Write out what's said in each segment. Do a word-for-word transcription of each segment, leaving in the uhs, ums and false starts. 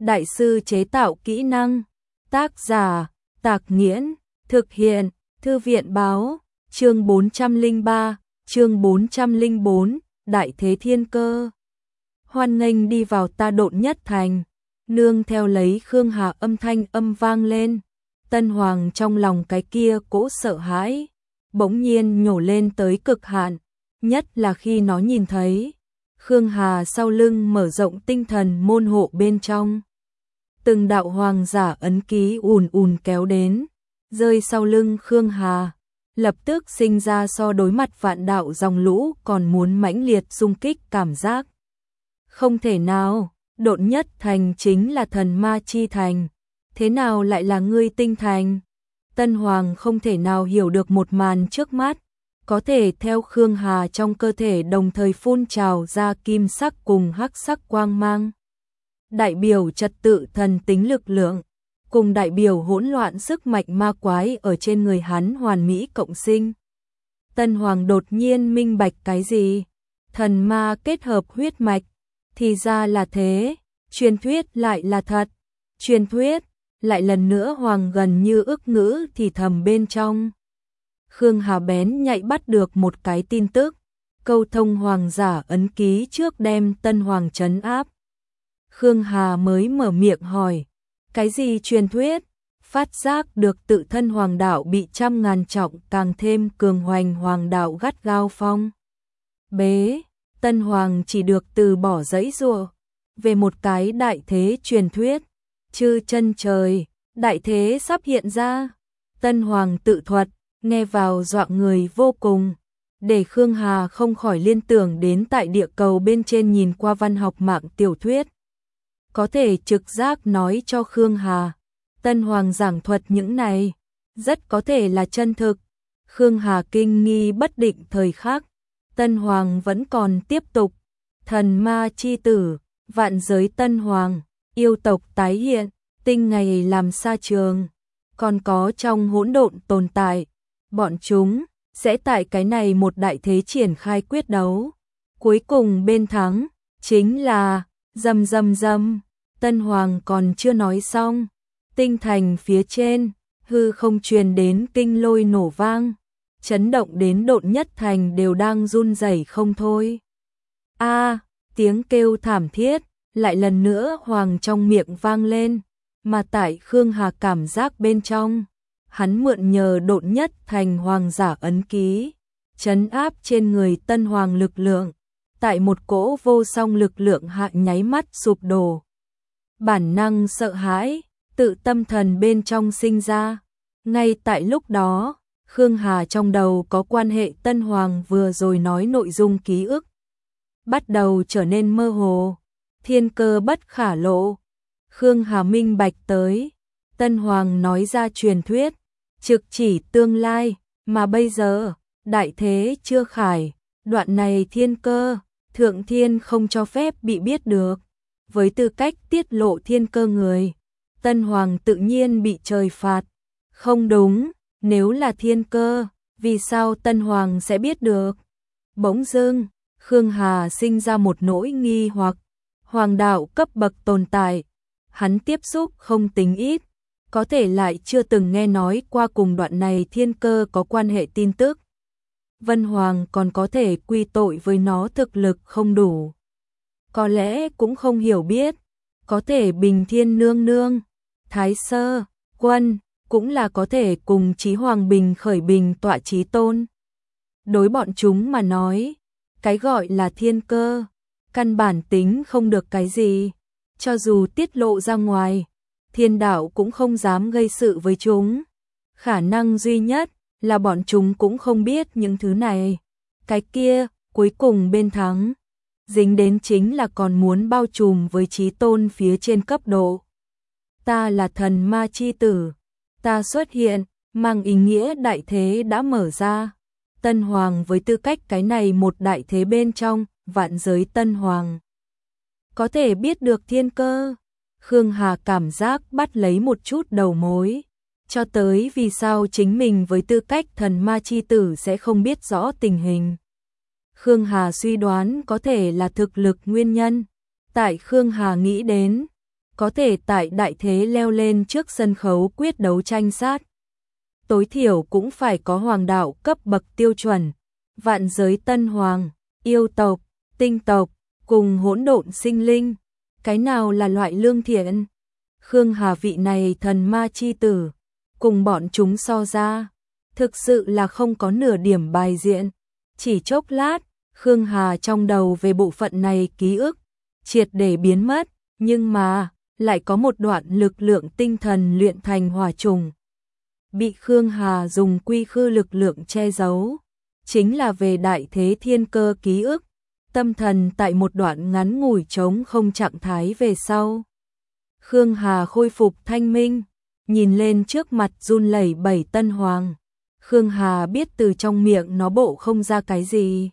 đại sư chế tạo kỹ năng. Tác giả, Tạc Nghiễn, thực hiện, Thư viện báo, chương bốn trăm lẻ ba, chương bốn trăm lẻ bốn, Đại Thế Thiên Cơ. Hoan nghênh đi vào ta Độn Nhất Thành, nương theo lấy Khương Hà âm thanh âm vang lên. Tân Hoàng trong lòng cái kia cỗ sợ hãi, bỗng nhiên nhổ lên tới cực hạn, nhất là khi nó nhìn thấy Khương Hà sau lưng mở rộng tinh thần môn hộ bên trong. Từng đạo hoàng giả ấn ký ùn ùn kéo đến, rơi sau lưng Khương Hà, lập tức sinh ra so đối mặt vạn đạo dòng lũ còn muốn mãnh liệt xung kích cảm giác. Không thể nào, Độn Nhất Thành chính là thần ma chi thành, thế nào lại là ngươi tinh thành? Tân Hoàng không thể nào hiểu được một màn trước mắt, có thể theo Khương Hà trong cơ thể đồng thời phun trào ra kim sắc cùng hắc sắc quang mang. Đại biểu trật tự thần tính lực lượng, cùng đại biểu hỗn loạn sức mạnh ma quái ở trên người hắn hoàn mỹ cộng sinh. Tân Hoàng đột nhiên minh bạch cái gì? Thần ma kết hợp huyết mạch, thì ra là thế, truyền thuyết lại là thật. Truyền thuyết, lại lần nữa Hoàng gần như ức ngữ thì thầm bên trong. Khương Hà bén nhạy bắt được một cái tin tức, câu thông hoàng giả ấn ký trước đem Tân Hoàng trấn áp. Khương Hà mới mở miệng hỏi, cái gì truyền thuyết? Phát giác được tự thân hoàng đạo bị trăm ngàn trọng càng thêm cường hoành hoàng đạo gắt gao phong bế. Tân Hoàng chỉ được từ bỏ giãy giụa về một cái đại thế truyền thuyết. Chư chân trời, đại thế sắp hiện ra. Tân Hoàng tự thuật, nghe vào dọa người vô cùng, để Khương Hà không khỏi liên tưởng đến tại địa cầu bên trên nhìn qua văn học mạng tiểu thuyết. Có thể trực giác nói cho Khương Hà, Tân Hoàng giảng thuật những này, rất có thể là chân thực. Khương Hà kinh nghi bất định thời khắc, Tân Hoàng vẫn còn tiếp tục. Thần ma chi tử, vạn giới Tân Hoàng, yêu tộc tái hiện, tinh ngày làm sa trường, còn có trong hỗn độn tồn tại. Bọn chúng sẽ tại cái này một đại thế triển khai quyết đấu. Cuối cùng bên thắng chính là rầm rầm rầm. Tân Hoàng còn chưa nói xong, tinh thành phía trên hư không truyền đến kinh lôi nổ vang, chấn động đến Độn Nhất Thành đều đang run rẩy không thôi. A, tiếng kêu thảm thiết lại lần nữa Hoàng trong miệng vang lên, mà tại Khương Hà cảm giác bên trong, hắn mượn nhờ Độn Nhất Thành hoàng giả ấn ký, trấn áp trên người Tân Hoàng lực lượng, tại một cỗ vô song lực lượng hạ nháy mắt sụp đổ. Bản năng sợ hãi, tự tâm thần bên trong sinh ra. Ngay tại lúc đó, Khương Hà trong đầu có quan hệ Tân Hoàng vừa rồi nói nội dung ký ức, bắt đầu trở nên mơ hồ. Thiên cơ bất khả lộ. Khương Hà minh bạch tới, Tân Hoàng nói ra truyền thuyết, trực chỉ tương lai, mà bây giờ, đại thế chưa khải, đoạn này thiên cơ, thượng thiên không cho phép bị biết được. Với tư cách tiết lộ thiên cơ người, Tân Hoàng tự nhiên bị trời phạt. Không đúng, nếu là thiên cơ, vì sao Tân Hoàng sẽ biết được? Bỗng dưng, Khương Hà sinh ra một nỗi nghi hoặc. Hoàng đạo cấp bậc tồn tại, hắn tiếp xúc không tính ít, có thể lại chưa từng nghe nói qua cùng đoạn này thiên cơ có quan hệ tin tức. Vân Hoàng còn có thể quy tội với nó thực lực không đủ. Có lẽ cũng không hiểu biết, có thể Bình Thiên Nương Nương, Thái Sơ, Quân, cũng là có thể cùng Chí Hoàng Bình khởi bình tọa chí tôn. Đối bọn chúng mà nói, cái gọi là thiên cơ, căn bản tính không được cái gì, cho dù tiết lộ ra ngoài, thiên đạo cũng không dám gây sự với chúng. Khả năng duy nhất là bọn chúng cũng không biết những thứ này. Cái kia, cuối cùng bên thắng, dính đến chính là còn muốn bao trùm với chí tôn phía trên cấp độ. Ta là thần ma chi tử, ta xuất hiện, mang ý nghĩa đại thế đã mở ra. Tân Hoàng với tư cách cái này một đại thế bên trong, vạn giới Tân Hoàng, có thể biết được thiên cơ. Khương Hà cảm giác bắt lấy một chút đầu mối, cho tới vì sao chính mình với tư cách thần ma chi tử sẽ không biết rõ tình hình. Khương Hà suy đoán có thể là thực lực nguyên nhân. Tại Khương Hà nghĩ đến, có thể tại đại thế leo lên trước sân khấu quyết đấu tranh sát. Tối thiểu cũng phải có hoàng đạo cấp bậc tiêu chuẩn, vạn giới tân hoàng, yêu tộc, tinh tộc, cùng hỗn độn sinh linh, cái nào là loại lương thiện? Khương Hà vị này thần ma chi tử, cùng bọn chúng so ra, thực sự là không có nửa điểm bài diện. Chỉ chốc lát, Khương Hà trong đầu về bộ phận này ký ức, triệt để biến mất, nhưng mà, lại có một đoạn lực lượng tinh thần luyện thành hỏa trùng. Bị Khương Hà dùng quy khư lực lượng che giấu, chính là về đại thế thiên cơ ký ức, tâm thần tại một đoạn ngắn ngủi trống không trạng thái về sau. Khương Hà khôi phục thanh minh, nhìn lên trước mặt run lẩy bẩy tân hoàng. Khương Hà biết từ trong miệng nó bộ không ra cái gì.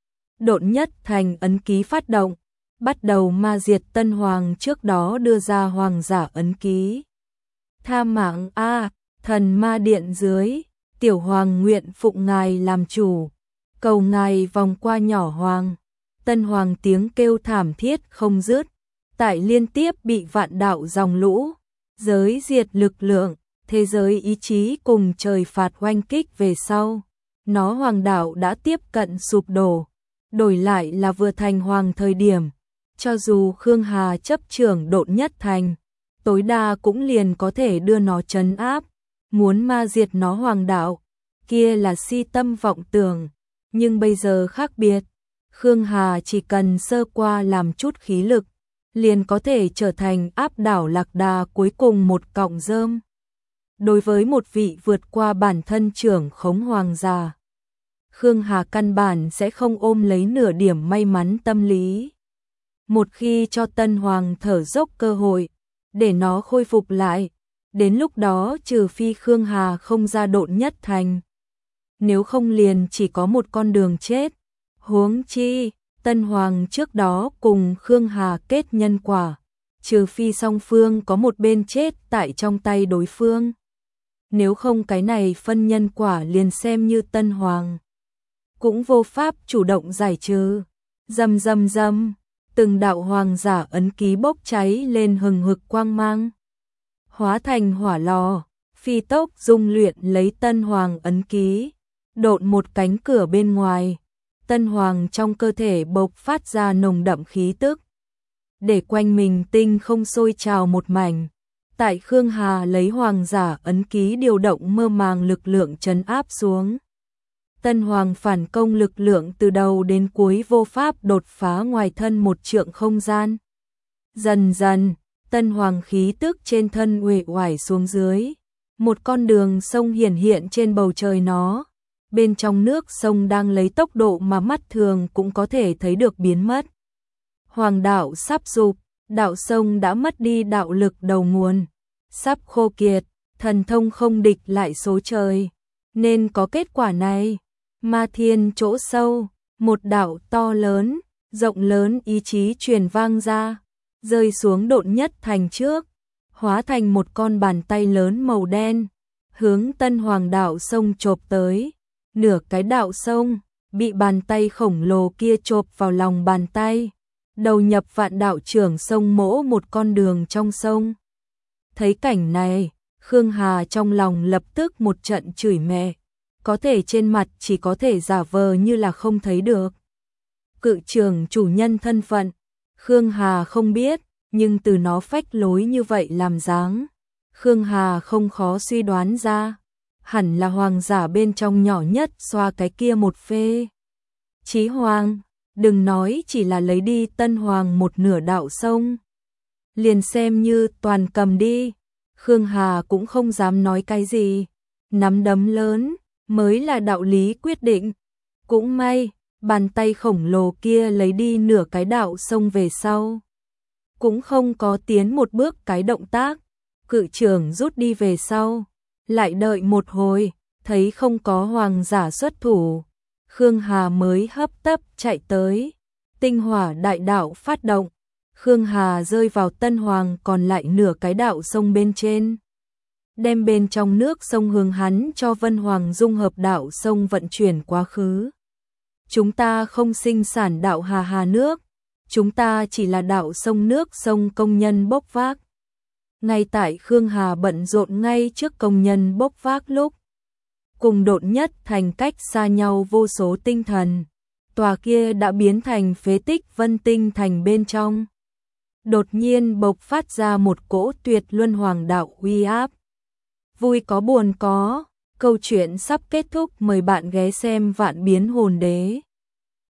Độn nhất thành ấn ký phát động, bắt đầu ma diệt tân hoàng trước đó đưa ra hoàng giả ấn ký. Tha mạng a, thần ma điện dưới, tiểu hoàng nguyện phụng ngài làm chủ, cầu ngài vòng qua nhỏ hoàng. Tân hoàng tiếng kêu thảm thiết không dứt, tại liên tiếp bị vạn đạo dòng lũ, giới diệt lực lượng, thế giới ý chí cùng trời phạt oanh kích về sau. Nó hoàng đạo đã tiếp cận sụp đổ, đổi lại là vừa thành hoàng thời điểm. Cho dù Khương Hà chấp trưởng độn nhất thành, tối đa cũng liền có thể đưa nó trấn áp, muốn ma diệt nó hoàng đạo, kia là si tâm vọng tưởng. Nhưng bây giờ khác biệt, Khương Hà chỉ cần sơ qua làm chút khí lực, liền có thể trở thành áp đảo lạc đà cuối cùng một cọng rơm. Đối với một vị vượt qua bản thân trưởng khống hoàng giả, Khương Hà căn bản sẽ không ôm lấy nửa điểm may mắn tâm lý. Một khi cho tân hoàng thở dốc cơ hội, để nó khôi phục lại, đến lúc đó trừ phi Khương Hà không ra độn nhất thành. Nếu không liền chỉ có một con đường chết. Huống chi, tân hoàng trước đó cùng Khương Hà kết nhân quả, trừ phi song phương có một bên chết tại trong tay đối phương. Nếu không cái này phân nhân quả liền xem như tân hoàng cũng vô pháp chủ động giải trừ. Rầm rầm rầm, từng đạo hoàng giả ấn ký bốc cháy lên hừng hực quang mang, hóa thành hỏa lò, phi tốc dung luyện lấy tân hoàng ấn ký, độn một cánh cửa bên ngoài. Tân hoàng trong cơ thể bộc phát ra nồng đậm khí tức, để quanh mình tinh không sôi trào một mảnh. Tại Khương Hà lấy hoàng giả ấn ký điều động mơ màng lực lượng trấn áp xuống. Tân hoàng phản công lực lượng từ đầu đến cuối vô pháp đột phá ngoài thân một trượng không gian. Dần dần, tân hoàng khí tức trên thân uể oải xuống dưới. Một con đường sông hiển hiện trên bầu trời nó. Bên trong nước sông đang lấy tốc độ mà mắt thường cũng có thể thấy được biến mất. Hoàng đạo sắp sụp, đạo sông đã mất đi đạo lực đầu nguồn, sắp khô kiệt, thần thông không địch lại số trời, nên có kết quả này. Ma thiên chỗ sâu, một đạo to lớn, rộng lớn ý chí truyền vang ra, rơi xuống độn nhất thành trước, hóa thành một con bàn tay lớn màu đen, hướng tân hoàng đạo sông chộp tới. Nửa cái đạo sông bị bàn tay khổng lồ kia chộp vào lòng bàn tay, đầu nhập vạn đạo trưởng sông mỗ một con đường trong sông. Thấy cảnh này, Khương Hà trong lòng lập tức một trận chửi mẹ, có thể trên mặt chỉ có thể giả vờ như là không thấy được. Cự trưởng chủ nhân thân phận, Khương Hà không biết, nhưng từ nó phách lối như vậy làm dáng, Khương Hà không khó suy đoán ra. Hẳn là hoàng giả bên trong nhỏ nhất xoa cái kia một phê. Chí hoàng, đừng nói chỉ là lấy đi tân hoàng một nửa đạo sông, liền xem như toàn cầm đi, Khương Hà cũng không dám nói cái gì. Nắm đấm lớn mới là đạo lý quyết định. Cũng may, bàn tay khổng lồ kia lấy đi nửa cái đạo sông về sau, cũng không có tiến một bước cái động tác. Cự trưởng rút đi về sau, lại đợi một hồi, thấy không có hoàng giả xuất thủ, Khương Hà mới hấp tấp chạy tới. Tinh hỏa đại đạo phát động, Khương Hà rơi vào tân hoàng còn lại nửa cái đạo sông bên trên, đem bên trong nước sông hướng hắn cho Vân Hoàng dung hợp đạo sông vận chuyển quá khứ. Chúng ta không sinh sản đạo hà hà nước, chúng ta chỉ là đạo sông nước sông công nhân bốc vác. Ngay tại Khương Hà bận rộn ngay trước công nhân bốc vác lúc, cùng độn nhất thành cách xa nhau vô số tinh thần, tòa kia đã biến thành phế tích Vân Tinh thành bên trong. Đột nhiên bộc phát ra một cỗ tuyệt luân hoàng đạo uy áp. Vui có buồn có, câu chuyện sắp kết thúc, mời bạn ghé xem Vạn Biến Hồn Đế.